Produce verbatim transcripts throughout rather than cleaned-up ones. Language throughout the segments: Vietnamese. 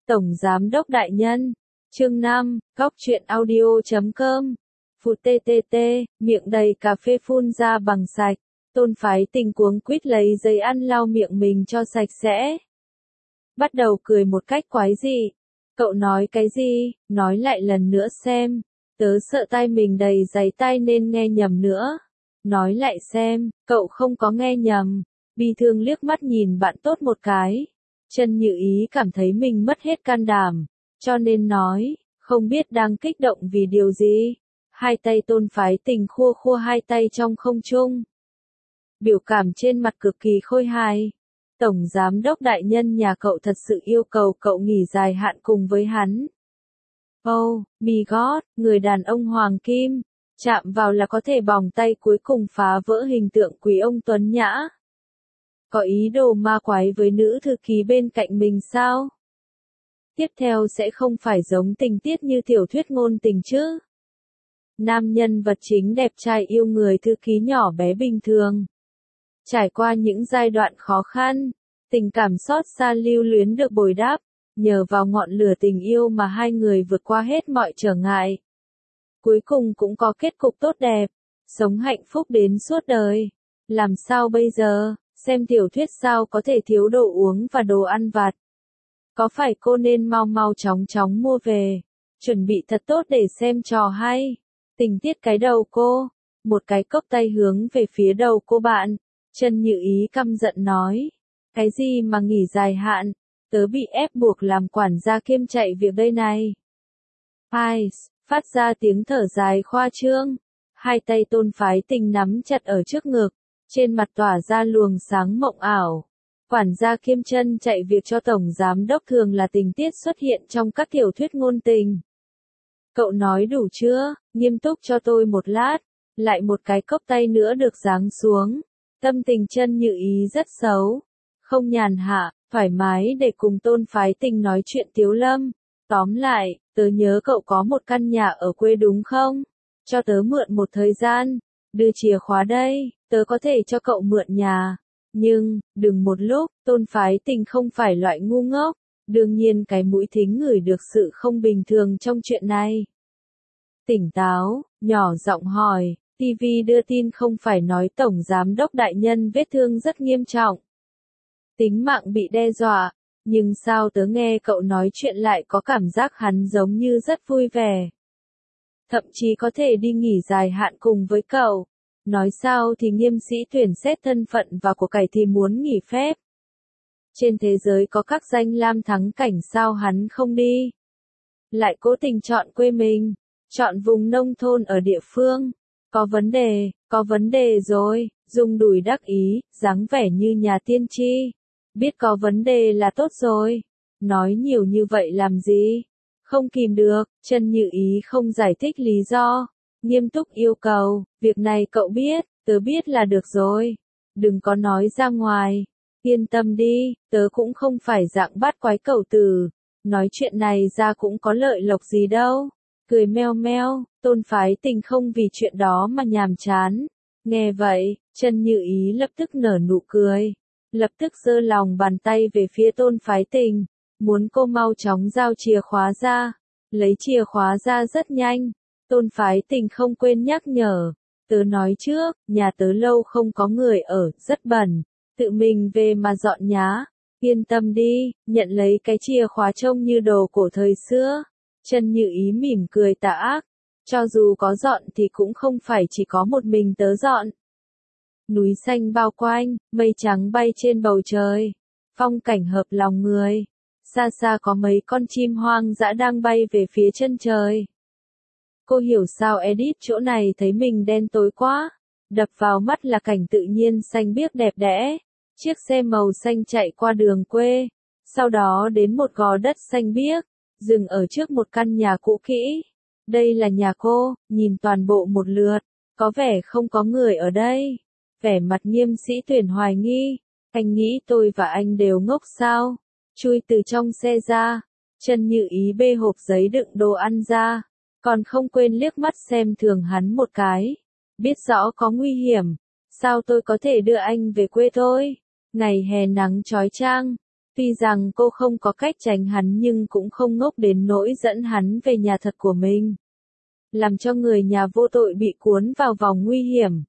Tổng Giám đốc Đại Nhân. Chương năm, góc truyện audio chấm com. Phụt tê tê tê, miệng đầy cà phê phun ra bằng sạch. Tôn Phái Tình cuống quýt lấy giấy ăn lau miệng mình cho sạch sẽ. Bắt đầu cười một cách quái dị. Cậu nói cái gì, nói lại lần nữa xem. Tớ sợ tai mình đầy giấy tai nên nghe nhầm nữa. Nói lại xem, cậu không có nghe nhầm. Bi thương liếc mắt nhìn bạn tốt một cái. Chân Như Ý cảm thấy mình mất hết can đảm, cho nên nói, không biết đang kích động vì điều gì. Hai tay Tôn Phái Tình khua khua hai tay trong không trung. Biểu cảm trên mặt cực kỳ khôi hài. Tổng Giám đốc Đại Nhân nhà cậu thật sự yêu cầu cậu nghỉ dài hạn cùng với hắn. Oh, my god, người đàn ông hoàng kim, chạm vào là có thể bỏng tay cuối cùng phá vỡ hình tượng quý ông tuấn nhã. Có ý đồ ma quái với nữ thư ký bên cạnh mình sao? Tiếp theo sẽ không phải giống tình tiết như tiểu thuyết ngôn tình chứ? Nam nhân vật chính đẹp trai yêu người thư ký nhỏ bé bình thường. Trải qua những giai đoạn khó khăn, tình cảm xót xa lưu luyến được bồi đắp, nhờ vào ngọn lửa tình yêu mà hai người vượt qua hết mọi trở ngại. Cuối cùng cũng có kết cục tốt đẹp, sống hạnh phúc đến suốt đời. Làm sao bây giờ, xem tiểu thuyết sao có thể thiếu đồ uống và đồ ăn vặt. Có phải cô nên mau mau chóng chóng mua về, chuẩn bị thật tốt để xem trò hay. Tình tiết cái đầu cô, một cái cốc tay hướng về phía đầu cô bạn. Chân Như Ý căm giận nói, cái gì mà nghỉ dài hạn, tớ bị ép buộc làm quản gia kiêm chạy việc đây này. Ai, phát ra tiếng thở dài khoa trương, hai tay Tôn Phái Tình nắm chặt ở trước ngực, trên mặt tỏa ra luồng sáng mộng ảo. Quản gia kiêm chân chạy việc cho Tổng Giám đốc thường là tình tiết xuất hiện trong các tiểu thuyết ngôn tình. Cậu nói đủ chưa, nghiêm túc cho tôi một lát, lại một cái cốc tay nữa được giáng xuống. Tâm tình Chân Như Ý rất xấu, không nhàn hạ, thoải mái để cùng Tôn Phái Tình nói chuyện tiếu lâm. Tóm lại, tớ nhớ cậu có một căn nhà ở quê đúng không? Cho tớ mượn một thời gian, đưa chìa khóa đây, tớ có thể cho cậu mượn nhà. Nhưng, đừng một lúc, Tôn Phái Tình không phải loại ngu ngốc, đương nhiên cái mũi thính ngửi được sự không bình thường trong chuyện này. Tỉnh táo, nhỏ giọng hỏi. ti vi đưa tin không phải nói Tổng Giám đốc Đại Nhân vết thương rất nghiêm trọng. Tính mạng bị đe dọa, nhưng sao tớ nghe cậu nói chuyện lại có cảm giác hắn giống như rất vui vẻ. Thậm chí có thể đi nghỉ dài hạn cùng với cậu. Nói sao thì nghiêm sĩ tuyển xét thân phận và của cải thì muốn nghỉ phép. Trên thế giới có các danh lam thắng cảnh sao hắn không đi. Lại cố tình chọn quê mình, chọn vùng nông thôn ở địa phương. Có vấn đề, có vấn đề rồi, dùng đùi đắc ý, dáng vẻ như nhà tiên tri. Biết có vấn đề là tốt rồi. Nói nhiều như vậy làm gì? Không kìm được, Chân Như Ý không giải thích lý do. Nghiêm túc yêu cầu, việc này cậu biết, tớ biết là được rồi. Đừng có nói ra ngoài. Yên tâm đi, tớ cũng không phải dạng bắt quái cẩu tử. Nói chuyện này ra cũng có lợi lộc gì đâu. Cười meo meo, Tôn Phái Tình không vì chuyện đó mà nhàm chán. Nghe vậy, Chân Như Ý lập tức nở nụ cười. Lập tức giơ lòng bàn tay về phía Tôn Phái Tình. Muốn cô mau chóng giao chìa khóa ra. Lấy chìa khóa ra rất nhanh. Tôn Phái Tình không quên nhắc nhở. Tớ nói trước, nhà tớ lâu không có người ở, rất bẩn. Tự mình về mà dọn nhá. Yên tâm đi, nhận lấy cái chìa khóa trông như đồ cổ thời xưa. Chân Như Ý mỉm cười tà ác. Cho dù có dọn thì cũng không phải chỉ có một mình tớ dọn. Núi xanh bao quanh, mây trắng bay trên bầu trời. Phong cảnh hợp lòng người. Xa xa có mấy con chim hoang dã đang bay về phía chân trời. Cô hiểu sao edit chỗ này thấy mình đen tối quá. Đập vào mắt là cảnh tự nhiên xanh biếc đẹp đẽ. Chiếc xe màu xanh chạy qua đường quê. Sau đó đến một gò đất xanh biếc. Dừng ở trước một căn nhà cũ kỹ. Đây là nhà cô, nhìn toàn bộ một lượt. Có vẻ không có người ở đây. Vẻ mặt nghiêm sĩ tuyển hoài nghi. Anh nghĩ tôi và anh đều ngốc sao? Chui từ trong xe ra. Chân Như Ý bê hộp giấy đựng đồ ăn ra. Còn không quên liếc mắt xem thường hắn một cái. Biết rõ có nguy hiểm. Sao tôi có thể đưa anh về quê tôi? Ngày hè nắng chói chang. Tuy rằng cô không có cách tránh hắn nhưng cũng không ngốc đến nỗi dẫn hắn về nhà thật của mình. Làm cho người nhà vô tội bị cuốn vào vòng nguy hiểm.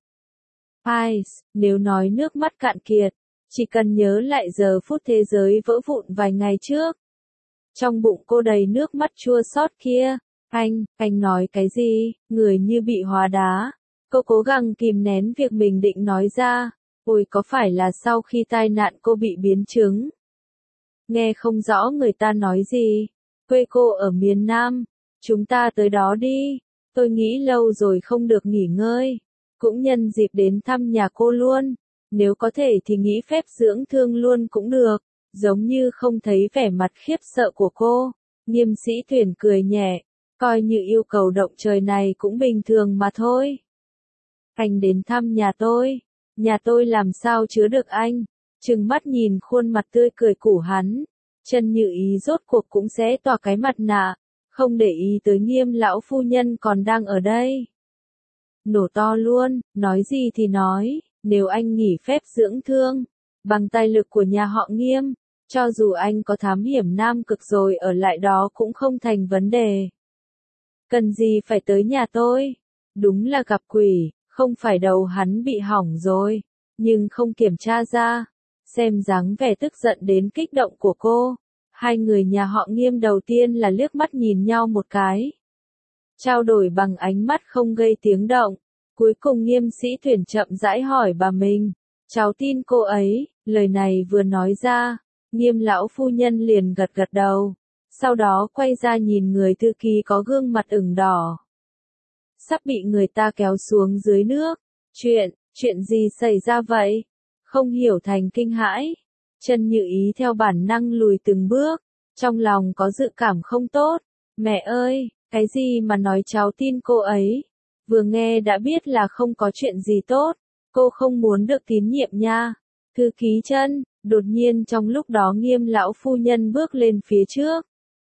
Ai, nếu nói nước mắt cạn kiệt, chỉ cần nhớ lại giờ phút thế giới vỡ vụn vài ngày trước. Trong bụng cô đầy nước mắt chua xót kia. Anh, anh nói cái gì, người như bị hóa đá. Cô cố gắng kìm nén việc mình định nói ra. Ôi có phải là sau khi tai nạn cô bị biến chứng? Nghe không rõ người ta nói gì. Quê cô ở miền Nam. Chúng ta tới đó đi. Tôi nghĩ lâu rồi không được nghỉ ngơi. Cũng nhân dịp đến thăm nhà cô luôn. Nếu có thể thì nghỉ phép dưỡng thương luôn cũng được. Giống như không thấy vẻ mặt khiếp sợ của cô. Nghiêm sĩ Tuyển cười nhẹ. Coi như yêu cầu động trời này cũng bình thường mà thôi. Anh đến thăm nhà tôi. Nhà tôi làm sao chứa được anh. Trừng mắt nhìn khuôn mặt tươi cười của hắn. Chân Như Ý rốt cuộc cũng sẽ tỏa cái mặt nạ. Không để ý tới Nghiêm lão phu nhân còn đang ở đây. Nổ to luôn, nói gì thì nói, nếu anh nghỉ phép dưỡng thương, bằng tài lực của nhà họ Nghiêm, cho dù anh có thám hiểm Nam Cực rồi ở lại đó cũng không thành vấn đề. Cần gì phải tới nhà tôi? Đúng là gặp quỷ, không phải đầu hắn bị hỏng rồi, nhưng không kiểm tra ra. Xem dáng vẻ tức giận đến kích động của cô, hai người nhà họ Nghiêm đầu tiên là liếc mắt nhìn nhau một cái. Trao đổi bằng ánh mắt không gây tiếng động. Cuối cùng Nghiêm sĩ Tuyển chậm rãi hỏi bà mình. Cháu tin cô ấy, lời này vừa nói ra. Nghiêm lão phu nhân liền gật gật đầu. Sau đó quay ra nhìn người thư ký có gương mặt ửng đỏ. Sắp bị người ta kéo xuống dưới nước. Chuyện, chuyện gì xảy ra vậy? Không hiểu thành kinh hãi. Chân Như Ý theo bản năng lùi từng bước. Trong lòng có dự cảm không tốt. Mẹ ơi! Cái gì mà nói cháu tin cô ấy? Vừa nghe đã biết là không có chuyện gì tốt. Cô không muốn được tín nhiệm nha. Thư ký Chân, đột nhiên trong lúc đó Nghiêm lão phu nhân bước lên phía trước.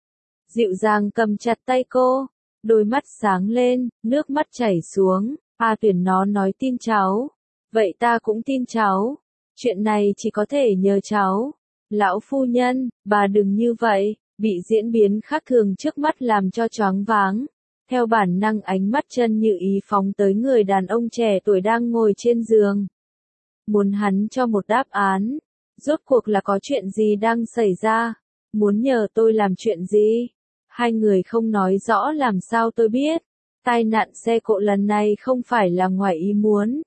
Dịu dàng cầm chặt tay cô. Đôi mắt sáng lên, nước mắt chảy xuống. A Tuyển nó nói tin cháu. Vậy ta cũng tin cháu. Chuyện này chỉ có thể nhờ cháu. Lão phu nhân, bà đừng như vậy. Bị diễn biến khác thường trước mắt làm cho choáng váng. Theo bản năng ánh mắt Chân Như Ý phóng tới người đàn ông trẻ tuổi đang ngồi trên giường. Muốn hắn cho một đáp án. Rốt cuộc là có chuyện gì đang xảy ra? Muốn nhờ tôi làm chuyện gì? Hai người không nói rõ làm sao tôi biết. Tai nạn xe cộ lần này không phải là ngoài ý muốn.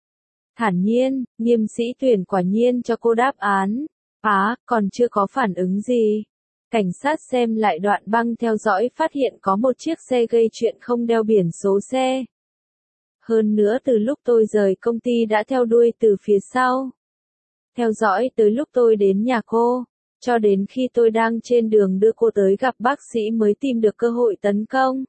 Thản nhiên, Nghiêm sĩ Tuyển quả nhiên cho cô đáp án. Á, còn chưa có phản ứng gì. Cảnh sát xem lại đoạn băng theo dõi phát hiện có một chiếc xe gây chuyện không đeo biển số xe. Hơn nữa từ lúc tôi rời công ty đã theo đuôi từ phía sau. Theo dõi tới lúc tôi đến nhà cô, cho đến khi tôi đang trên đường đưa cô tới gặp bác sĩ mới tìm được cơ hội tấn công.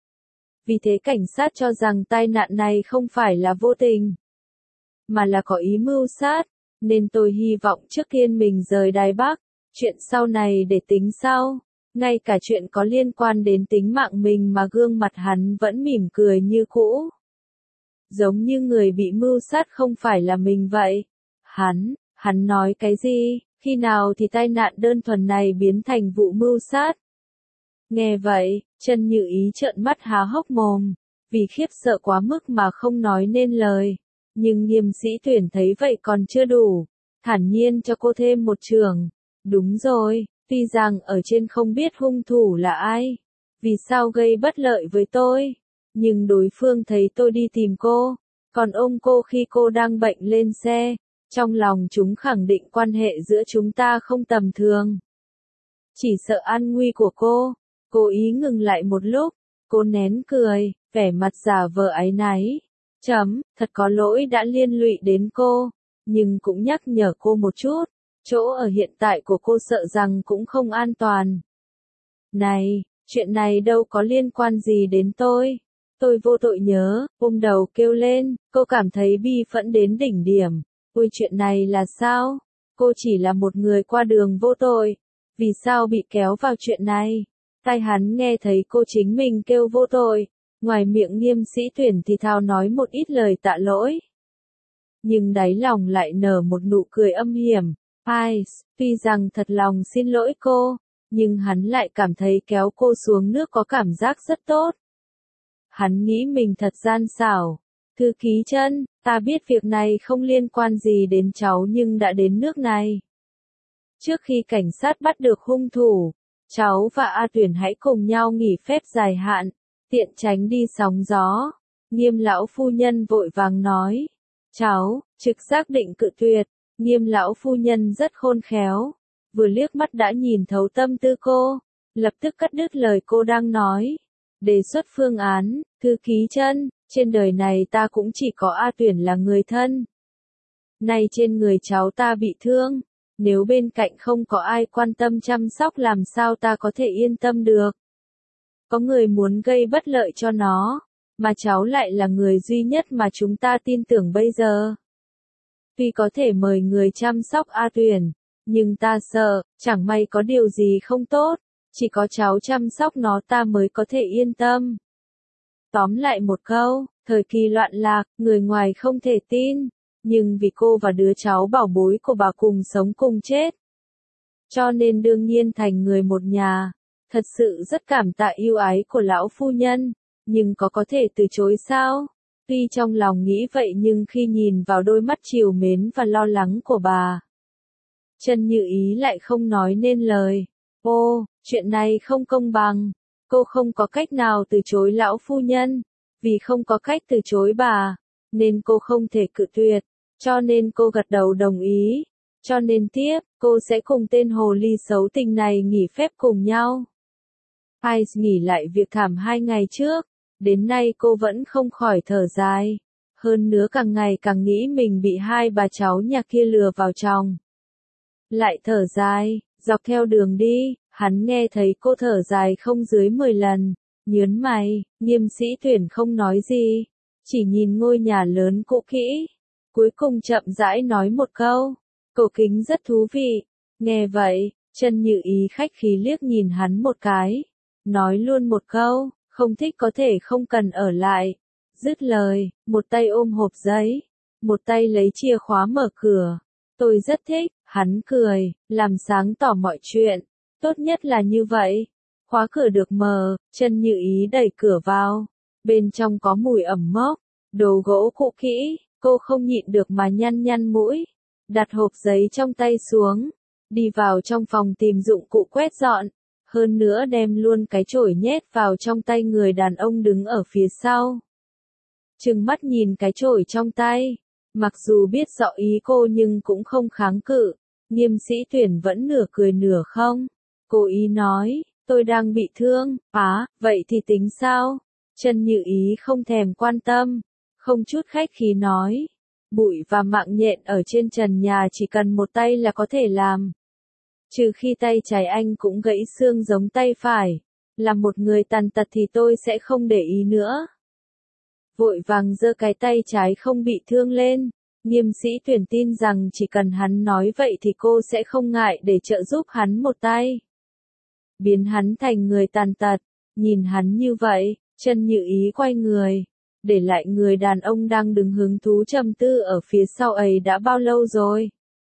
Vì thế cảnh sát cho rằng tai nạn này không phải là vô tình, mà là có ý mưu sát, nên tôi hy vọng trước tiên mình rời Đài Bắc. Chuyện sau này để tính sau. Ngay cả chuyện có liên quan đến tính mạng mình mà gương mặt hắn vẫn mỉm cười như cũ. Giống như người bị mưu sát không phải là mình vậy. Hắn, hắn nói cái gì, khi nào thì tai nạn đơn thuần này biến thành vụ mưu sát. Nghe vậy, Chân Như Ý trợn mắt há hốc mồm, vì khiếp sợ quá mức mà không nói nên lời. Nhưng Nghiêm sĩ Tuyển thấy vậy còn chưa đủ, thản nhiên cho cô thêm một chưởng. Đúng rồi, tuy rằng ở trên không biết hung thủ là ai, vì sao gây bất lợi với tôi, nhưng đối phương thấy tôi đi tìm cô, còn ôm cô khi cô đang bệnh lên xe, trong lòng chúng khẳng định quan hệ giữa chúng ta không tầm thường. Chỉ sợ an nguy của cô, cố ý ngừng lại một lúc, cô nén cười, vẻ mặt giả vờ áy náy. Chấm, thật có lỗi đã liên lụy đến cô, nhưng cũng nhắc nhở cô một chút. Chỗ ở hiện tại của cô sợ rằng cũng không an toàn. Này, chuyện này đâu có liên quan gì đến tôi. Tôi vô tội nhớ, ôm đầu kêu lên, cô cảm thấy bi phẫn đến đỉnh điểm. Ôi chuyện này là sao? Cô chỉ là một người qua đường vô tội. Vì sao bị kéo vào chuyện này? Tai hắn nghe thấy cô chính mình kêu vô tội. Ngoài miệng Nghiêm sĩ Tuyển thì thào nói một ít lời tạ lỗi. Nhưng đáy lòng lại nở một nụ cười âm hiểm. Ice, tuy rằng thật lòng xin lỗi cô, nhưng hắn lại cảm thấy kéo cô xuống nước có cảm giác rất tốt. Hắn nghĩ mình thật gian xảo. Thư ký Chân, ta biết việc này không liên quan gì đến cháu nhưng đã đến nước này. Trước khi cảnh sát bắt được hung thủ, cháu và A Tuyển hãy cùng nhau nghỉ phép dài hạn, tiện tránh đi sóng gió. Nghiêm lão phu nhân vội vàng nói. Cháu, trực giác định cự tuyệt. Nghiêm lão phu nhân rất khôn khéo, vừa liếc mắt đã nhìn thấu tâm tư cô, lập tức cắt đứt lời cô đang nói. Đề xuất phương án, Thư ký Chân, trên đời này ta cũng chỉ có A Tuyển là người thân. Nay trên người cháu ta bị thương, nếu bên cạnh không có ai quan tâm chăm sóc làm sao ta có thể yên tâm được. Có người muốn gây bất lợi cho nó, mà cháu lại là người duy nhất mà chúng ta tin tưởng bây giờ. Tuy có thể mời người chăm sóc A Tuyển, nhưng ta sợ, chẳng may có điều gì không tốt, chỉ có cháu chăm sóc nó ta mới có thể yên tâm. Tóm lại một câu, thời kỳ loạn lạc, người ngoài không thể tin, nhưng vì cô và đứa cháu bảo bối của bà cùng sống cùng chết. Cho nên đương nhiên thành người một nhà, thật sự rất cảm tạ yêu ái của lão phu nhân, nhưng có có thể từ chối sao? Tuy trong lòng nghĩ vậy nhưng khi nhìn vào đôi mắt trìu mến và lo lắng của bà, Chân Như Ý lại không nói nên lời. Ô, chuyện này không công bằng. Cô không có cách nào từ chối lão phu nhân, vì không có cách từ chối bà, nên cô không thể cự tuyệt, cho nên cô gật đầu đồng ý. Cho nên tiếp, cô sẽ cùng tên hồ ly xấu tình này nghỉ phép cùng nhau. Ice nghỉ lại việc thảm hai ngày trước, đến nay cô vẫn không khỏi thở dài. Hơn nữa càng ngày càng nghĩ mình bị hai bà cháu nhà kia lừa vào chồng. Lại thở dài, dọc theo đường đi, hắn nghe thấy cô thở dài không dưới mười lần, nhớn mày, Nghiêm Sĩ Tuyển không nói gì, chỉ nhìn ngôi nhà lớn cũ kỹ, cuối cùng chậm rãi nói một câu, cổ kính rất thú vị. Nghe vậy, Chân Như Ý khách khí liếc nhìn hắn một cái, nói luôn một câu, không thích có thể không cần ở lại. Dứt lời, một tay ôm hộp giấy, một tay lấy chìa khóa mở cửa. Tôi rất thích, hắn cười, làm sáng tỏ mọi chuyện. Tốt nhất là như vậy. Khóa cửa được mở, Chân Như Ý đẩy cửa vào. Bên trong có mùi ẩm mốc, đồ gỗ cũ kỹ, cô không nhịn được mà nhăn nhăn mũi. Đặt hộp giấy trong tay xuống, đi vào trong phòng tìm dụng cụ quét dọn. Hơn nữa đem luôn cái chổi nhét vào trong tay người đàn ông đứng ở phía sau. Trừng mắt nhìn cái chổi trong tay, mặc dù biết rõ ý cô nhưng cũng không kháng cự. Nghiêm Sĩ Tuyển vẫn nửa cười nửa không. Cố ý nói, tôi đang bị thương. Á, vậy thì tính sao? Chân Như Ý không thèm quan tâm, không chút khách khí nói. Bụi và mạng nhện ở trên trần nhà chỉ cần một tay là có thể làm. Trừ khi tay trái anh cũng gãy xương giống tay phải. Là một người tàn tật thì tôi sẽ không để ý nữa. Vội vàng giơ cái tay trái không bị thương lên. Nghiêm Sĩ Tuyển tin rằng chỉ cần hắn nói vậy thì cô sẽ không ngại để trợ giúp hắn một tay. Biến hắn thành người tàn tật. Nhìn hắn như vậy, Chân Như Ý quay người, để lại người đàn ông đang đứng hứng thú trầm tư ở phía sau ấy đã bao lâu rồi.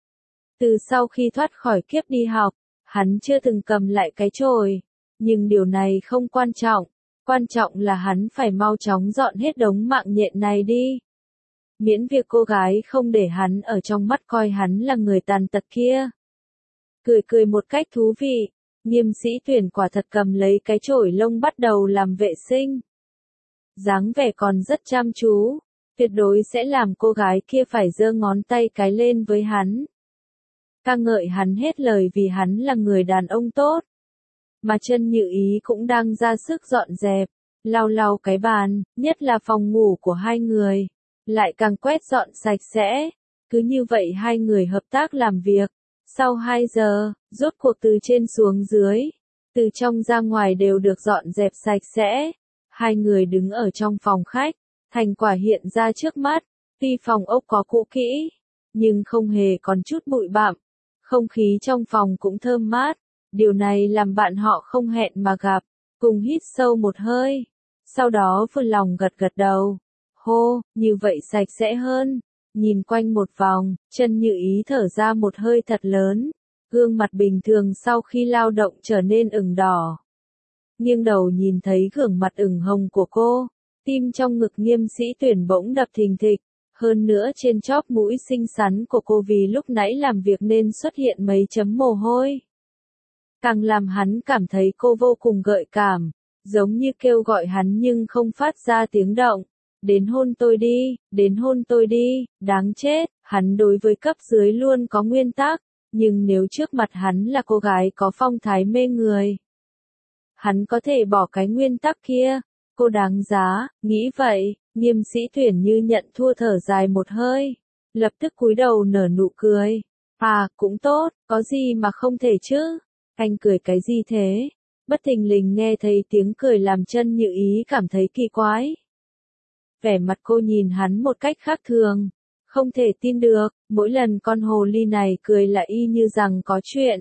Từ sau khi thoát khỏi kiếp đi học, hắn chưa từng cầm lại cái chổi. Nhưng điều này không quan trọng. Quan trọng là hắn phải mau chóng dọn hết đống mạng nhện này đi. Miễn việc cô gái không để hắn ở trong mắt coi hắn là người tàn tật kia. Cười cười một cách thú vị, Nghiêm Sĩ Tuyển quả thật cầm lấy cái chổi lông bắt đầu làm vệ sinh. Dáng vẻ còn rất chăm chú, tuyệt đối sẽ làm cô gái kia phải giơ ngón tay cái lên với hắn. Ca ngợi hắn hết lời vì hắn là người đàn ông tốt. Mà Chân Như Ý cũng đang ra sức dọn dẹp, lau lau cái bàn, nhất là phòng ngủ của hai người. Lại càng quét dọn sạch sẽ. Cứ như vậy hai người hợp tác làm việc. Sau hai giờ, rốt cuộc từ trên xuống dưới, từ trong ra ngoài đều được dọn dẹp sạch sẽ. Hai người đứng ở trong phòng khách, thành quả hiện ra trước mắt. Tuy phòng ốc có cũ kỹ, nhưng không hề còn chút bụi bặm. Không khí trong phòng cũng thơm mát. Điều này làm bạn họ không hẹn mà gặp, cùng hít sâu một hơi. Sau đó vừa lòng gật gật đầu. Hô, như vậy sạch sẽ hơn. nhìn quanh một vòng, Chân Như Ý thở ra một hơi thật lớn, gương mặt bình thường sau khi lao động trở nên ửng đỏ. Nghiêng đầu nhìn thấy gương mặt ửng hồng của cô, tim trong ngực Nghiêm Sĩ Tuyển bỗng đập thình thịch, hơn nữa trên chóp mũi xinh xắn của cô vì lúc nãy làm việc nên xuất hiện mấy chấm mồ hôi. Càng làm hắn cảm thấy cô vô cùng gợi cảm, giống như kêu gọi hắn nhưng không phát ra tiếng động. Đến hôn tôi đi, đến hôn tôi đi, đáng chết, hắn đối với cấp dưới luôn có nguyên tắc, nhưng nếu trước mặt hắn là cô gái có phong thái mê người, hắn có thể bỏ cái nguyên tắc kia, cô đáng giá, nghĩ vậy, Nghiêm Sĩ Tuyển như nhận thua thở dài một hơi, lập tức cúi đầu nở nụ cười. À, cũng tốt, có gì mà không thể chứ, anh cười cái gì thế? Bất thình lình nghe thấy tiếng cười làm Chân Như Ý cảm thấy kỳ quái. Vẻ mặt cô nhìn hắn một cách khác thường, không thể tin được, mỗi lần con hồ ly này cười là y như rằng có chuyện.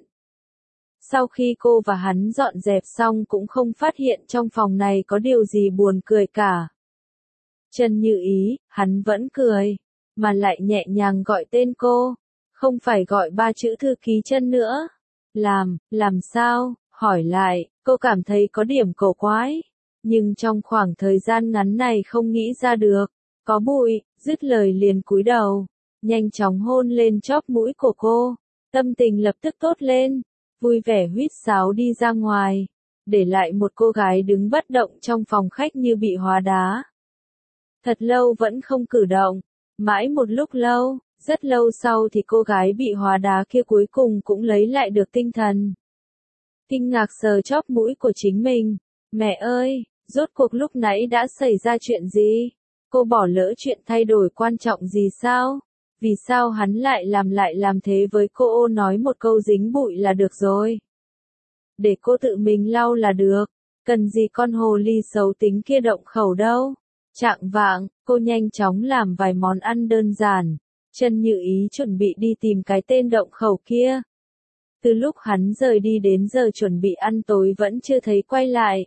Sau khi cô và hắn dọn dẹp xong cũng không phát hiện trong phòng này có điều gì buồn cười cả. Chân Như Ý, hắn vẫn cười, mà lại nhẹ nhàng gọi tên cô, không phải gọi ba chữ thư ký Chân nữa. Làm, làm sao, hỏi lại, cô cảm thấy có điểm cổ quái, nhưng trong khoảng thời gian ngắn này không nghĩ ra được, có bụi, dứt lời liền cúi đầu, nhanh chóng hôn lên chóp mũi của cô, tâm tình lập tức tốt lên, vui vẻ huýt sáo đi ra ngoài, để lại một cô gái đứng bất động trong phòng khách như bị hóa đá. Thật lâu vẫn không cử động, mãi một lúc lâu, rất lâu sau thì cô gái bị hóa đá kia cuối cùng cũng lấy lại được tinh thần. Kinh ngạc sờ chóp mũi của chính mình, mẹ ơi, rốt cuộc lúc nãy đã xảy ra chuyện gì? Cô bỏ lỡ chuyện thay đổi quan trọng gì sao? Vì sao hắn lại làm lại làm thế với cô? Nói một câu dính bụi là được rồi. Để cô tự mình lau là được, cần gì con hồ ly xấu tính kia động khẩu đâu. Trạng vạng, cô nhanh chóng làm vài món ăn đơn giản, Chân Như Ý chuẩn bị đi tìm cái tên động khẩu kia. Từ lúc hắn rời đi đến giờ chuẩn bị ăn tối vẫn chưa thấy quay lại.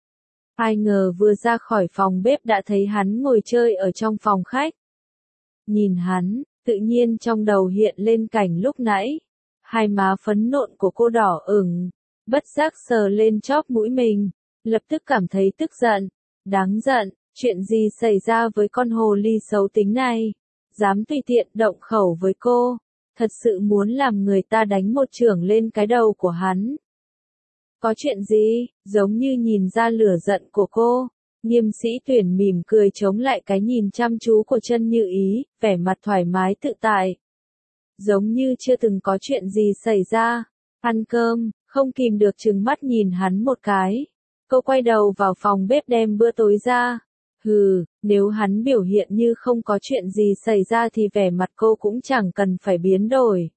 Ai ngờ vừa ra khỏi phòng bếp đã thấy hắn ngồi chơi ở trong phòng khách. Nhìn hắn, tự nhiên trong đầu hiện lên cảnh lúc nãy. Hai má phấn nộn của cô đỏ ửng, bất giác sờ lên chóp mũi mình, lập tức cảm thấy tức giận. Đáng giận, chuyện gì xảy ra với con hồ ly xấu tính này? Dám tùy tiện động khẩu với cô, thật sự muốn làm người ta đánh một chưởng lên cái đầu của hắn. Có chuyện gì? Giống như nhìn ra lửa giận của cô, Nghiêm Sĩ Tuyển mỉm cười chống lại cái nhìn chăm chú của Chân Như Ý, vẻ mặt thoải mái tự tại. Giống như chưa từng có chuyện gì xảy ra. Ăn cơm, không kìm được trừng mắt nhìn hắn một cái. Cô quay đầu vào phòng bếp đem bữa tối ra. Hừ, nếu hắn biểu hiện như không có chuyện gì xảy ra thì vẻ mặt cô cũng chẳng cần phải biến đổi.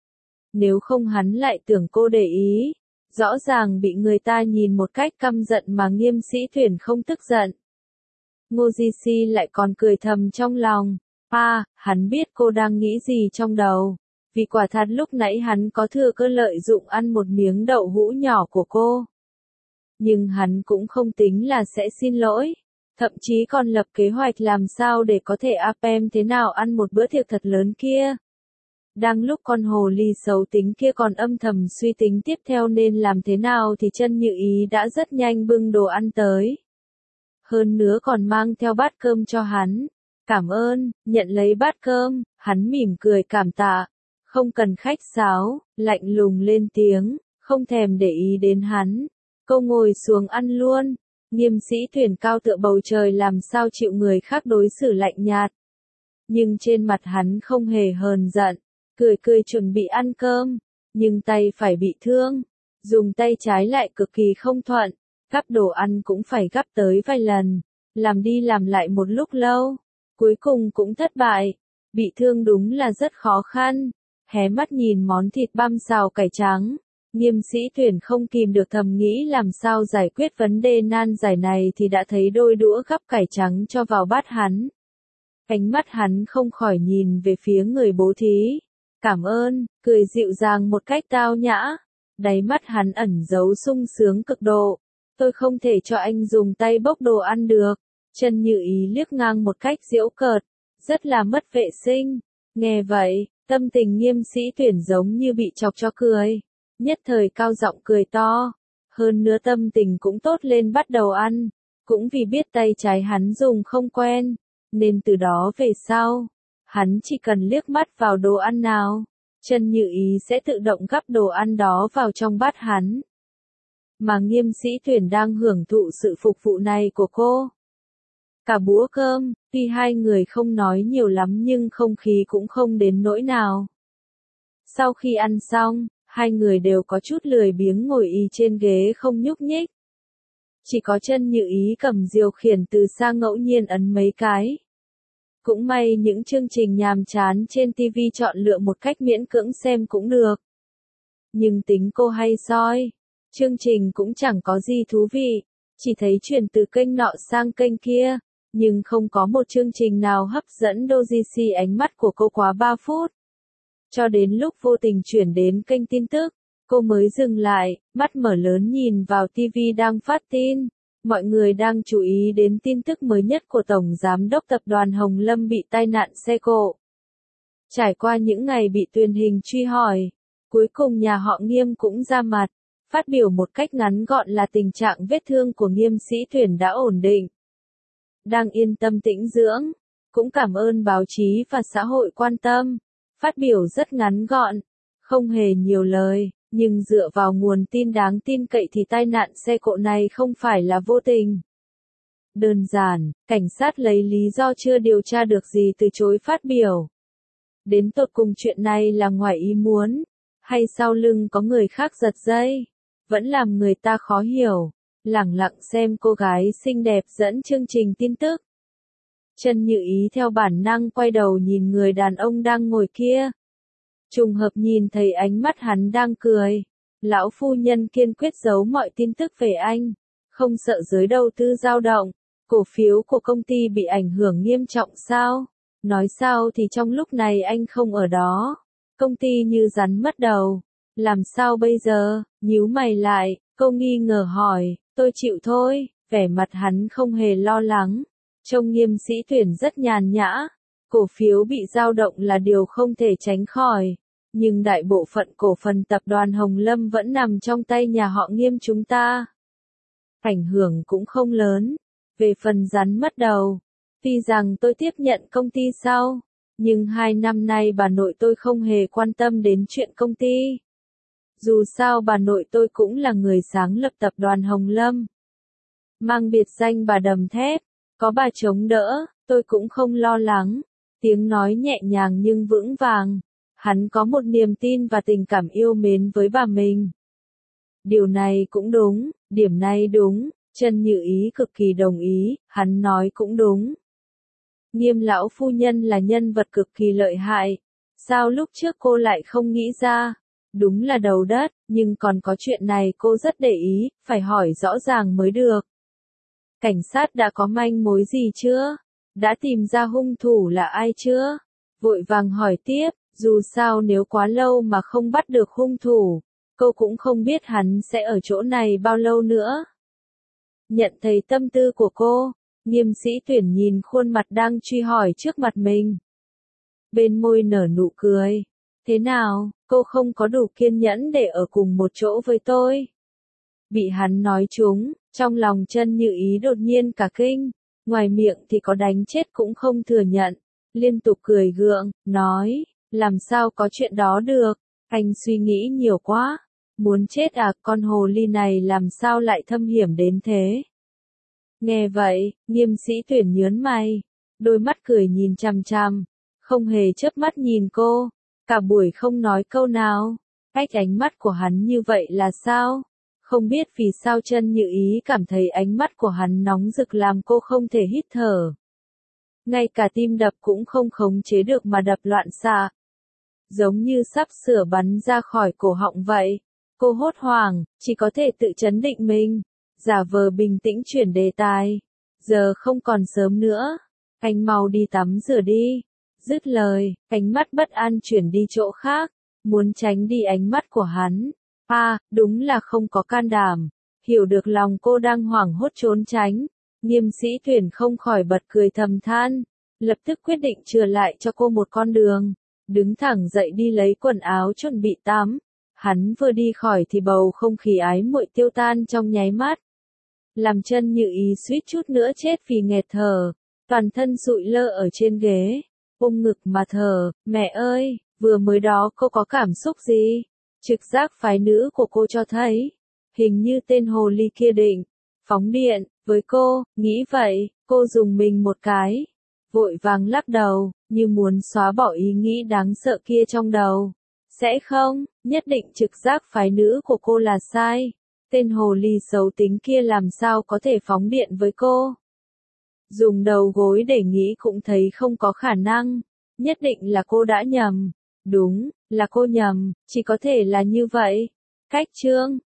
Nếu không hắn lại tưởng cô để ý. Rõ ràng bị người ta nhìn một cách căm giận mà Nghiêm Sĩ Tuyển không tức giận. Ngô Di Si lại còn cười thầm trong lòng. À, hắn biết cô đang nghĩ gì trong đầu. Vì quả thật lúc nãy hắn có thừa cơ lợi dụng ăn một miếng đậu hũ nhỏ của cô. Nhưng hắn cũng không tính là sẽ xin lỗi. Thậm chí còn lập kế hoạch làm sao để có thể áp em thế nào ăn một bữa tiệc thật lớn kia. Đang lúc con hồ ly xấu tính kia còn âm thầm suy tính tiếp theo nên làm thế nào thì Chân Như Ý đã rất nhanh bưng đồ ăn tới. Hơn nữa còn mang theo bát cơm cho hắn. Cảm ơn, nhận lấy bát cơm, hắn mỉm cười cảm tạ. Không cần khách sáo, lạnh lùng lên tiếng, không thèm để ý đến hắn. Cô ngồi xuống ăn luôn. Nghiêm Sĩ Tuyển cao tựa bầu trời làm sao chịu người khác đối xử lạnh nhạt. Nhưng trên mặt hắn không hề hờn giận. Cười cười chuẩn bị ăn cơm, nhưng tay phải bị thương, dùng tay trái lại cực kỳ không thuận, gắp đồ ăn cũng phải gắp tới vài lần, làm đi làm lại một lúc lâu, cuối cùng cũng thất bại, bị thương đúng là rất khó khăn, hé mắt nhìn món thịt băm xào cải trắng, Nghiêm Sĩ Tuyển không kìm được thầm nghĩ làm sao giải quyết vấn đề nan giải này thì đã thấy đôi đũa gắp cải trắng cho vào bát hắn. Ánh mắt hắn không khỏi nhìn về phía người bố thí. Cảm ơn, cười dịu dàng một cách tao nhã. Đáy mắt hắn ẩn giấu sung sướng cực độ. Tôi không thể cho anh dùng tay bốc đồ ăn được. Chân Như Ý liếc ngang một cách giễu cợt. rất là mất vệ sinh. Nghe vậy, tâm tình Nghiêm Sĩ Tuyển giống như bị chọc cho cười, nhất thời cao giọng cười to, hơn nữa tâm tình cũng tốt lên bắt đầu ăn, cũng vì biết tay trái hắn dùng không quen, nên từ đó về sau, hắn chỉ cần liếc mắt vào đồ ăn nào, Chân Như Ý sẽ tự động gắp đồ ăn đó vào trong bát hắn. Mà Nghiêm Sĩ Tuyển đang hưởng thụ sự phục vụ này của cô. Cả búa cơm, tuy hai người không nói nhiều lắm nhưng không khí cũng không đến nỗi nào. Sau khi ăn xong, hai người đều có chút lười biếng ngồi y trên ghế không nhúc nhích. Chỉ có Chân Như Ý cầm diều khiển từ xa ngẫu nhiên ấn mấy cái. Cũng may những chương trình nhàm chán trên ti vi chọn lựa một cách miễn cưỡng xem cũng được. Nhưng tính cô hay soi, chương trình cũng chẳng có gì thú vị, chỉ thấy chuyển từ kênh nọ sang kênh kia, nhưng không có một chương trình nào hấp dẫn đôi ánh mắt của cô quá ba phút. Cho đến lúc vô tình chuyển đến kênh tin tức, cô mới dừng lại, mắt mở lớn nhìn vào ti vi đang phát tin. Mọi người đang chú ý đến tin tức mới nhất của Tổng Giám đốc Tập đoàn Hồng Lâm bị tai nạn xe cộ. Trải qua những ngày bị truyền hình truy hỏi, cuối cùng nhà họ Nghiêm cũng ra mặt, phát biểu một cách ngắn gọn là tình trạng vết thương của Nghiêm Sĩ Tuyển đã ổn định. Đang yên tâm tĩnh dưỡng, cũng cảm ơn báo chí và xã hội quan tâm, phát biểu rất ngắn gọn, không hề nhiều lời. Nhưng dựa vào nguồn tin đáng tin cậy thì tai nạn xe cộ này không phải là vô tình. Đơn giản, cảnh sát lấy lý do chưa điều tra được gì từ chối phát biểu. Đến tột cùng chuyện này là ngoài ý muốn, hay sau lưng có người khác giật dây, vẫn làm người ta khó hiểu, lẳng lặng xem cô gái xinh đẹp dẫn chương trình tin tức. Chân Như Ý theo bản năng quay đầu nhìn người đàn ông đang ngồi kia. Trùng hợp nhìn thấy ánh mắt hắn đang cười. Lão phu nhân kiên quyết giấu mọi tin tức về anh, không sợ giới đầu tư dao động, cổ phiếu của công ty bị ảnh hưởng nghiêm trọng sao? Nói sao thì trong lúc này anh không ở đó, công ty như rắn mất đầu, làm sao bây giờ? Nhíu mày lại, cô nghi ngờ hỏi, tôi chịu thôi, vẻ mặt hắn không hề lo lắng, trông Nghiêm Sĩ Tuyển rất nhàn nhã, cổ phiếu bị dao động là điều không thể tránh khỏi. Nhưng đại bộ phận cổ phần tập đoàn Hồng Lâm vẫn nằm trong tay nhà họ Nghiêm chúng ta. Ảnh hưởng cũng không lớn. Về phần rắn mất đầu, tuy rằng tôi tiếp nhận công ty sau, nhưng hai năm nay bà nội tôi không hề quan tâm đến chuyện công ty. Dù sao bà nội tôi cũng là người sáng lập tập đoàn Hồng Lâm. Mang biệt danh bà đầm thép, có bà chống đỡ, tôi cũng không lo lắng. Tiếng nói nhẹ nhàng nhưng vững vàng. Hắn có một niềm tin và tình cảm yêu mến với bà mình. Điều này cũng đúng, điểm này đúng, Chân Như Ý cực kỳ đồng ý, hắn nói cũng đúng. Nghiêm lão phu nhân là nhân vật cực kỳ lợi hại, sao lúc trước cô lại không nghĩ ra? Đúng là đầu đất, nhưng còn có chuyện này cô rất để ý, phải hỏi rõ ràng mới được. Cảnh sát đã có manh mối gì chưa? Đã tìm ra hung thủ là ai chưa? Vội vàng hỏi tiếp. Dù sao nếu quá lâu mà không bắt được hung thủ, cô cũng không biết hắn sẽ ở chỗ này bao lâu nữa. Nhận thấy tâm tư của cô, Nghiêm Sĩ Tuyển nhìn khuôn mặt đang truy hỏi trước mặt mình. Bên môi nở nụ cười. Thế nào, cô không có đủ kiên nhẫn để ở cùng một chỗ với tôi? Bị hắn nói trúng, trong lòng Chân Như Ý đột nhiên cả kinh, ngoài miệng thì có đánh chết cũng không thừa nhận, liên tục cười gượng, nói. Làm sao có chuyện đó được, anh suy nghĩ nhiều quá, muốn chết à, con hồ ly này làm sao lại thâm hiểm đến thế. Nghe vậy, Nghiêm Sĩ Tuyển nhớn mày, đôi mắt cười nhìn chằm chằm, không hề chớp mắt nhìn cô, cả buổi không nói câu nào, cách ánh mắt của hắn như vậy là sao? Không biết vì sao Chân Như Ý cảm thấy ánh mắt của hắn nóng rực làm cô không thể hít thở. Ngay cả tim đập cũng không khống chế được mà đập loạn xạ. Giống như sắp sửa bắn ra khỏi cổ họng vậy. Cô hốt hoảng, chỉ có thể tự trấn định mình, giả vờ bình tĩnh chuyển đề tài. Giờ không còn sớm nữa, anh mau đi tắm rửa đi. Dứt lời, ánh mắt bất an chuyển đi chỗ khác, muốn tránh đi ánh mắt của hắn. À, đúng là không có can đảm. Hiểu được lòng cô đang hoảng hốt trốn tránh, Nghiêm Sĩ Tuyển không khỏi bật cười thầm than. lập tức quyết định chừa lại cho cô một con đường. Đứng thẳng dậy đi lấy quần áo chuẩn bị tắm. Hắn vừa đi khỏi thì bầu không khí ái muội tiêu tan trong nháy mắt. Làm chân Như Ý suýt chút nữa chết vì nghẹt thở. Toàn thân sụi lơ ở trên ghế. Ôm ngực mà thở. Mẹ ơi, vừa mới đó cô có cảm xúc gì? Trực giác phái nữ của cô cho thấy. Hình như tên hồ ly kia định phóng điện với cô. Nghĩ vậy, cô dùng mình một cái. Vội vàng lắc đầu, như muốn xóa bỏ ý nghĩ đáng sợ kia trong đầu. Sẽ không, nhất định trực giác phái nữ của cô là sai. Tên hồ ly xấu tính kia làm sao có thể phóng điện với cô. Dùng đầu gối để nghĩ cũng thấy không có khả năng. Nhất định là cô đã nhầm. Đúng, là cô nhầm, chỉ có thể là như vậy. Cách chương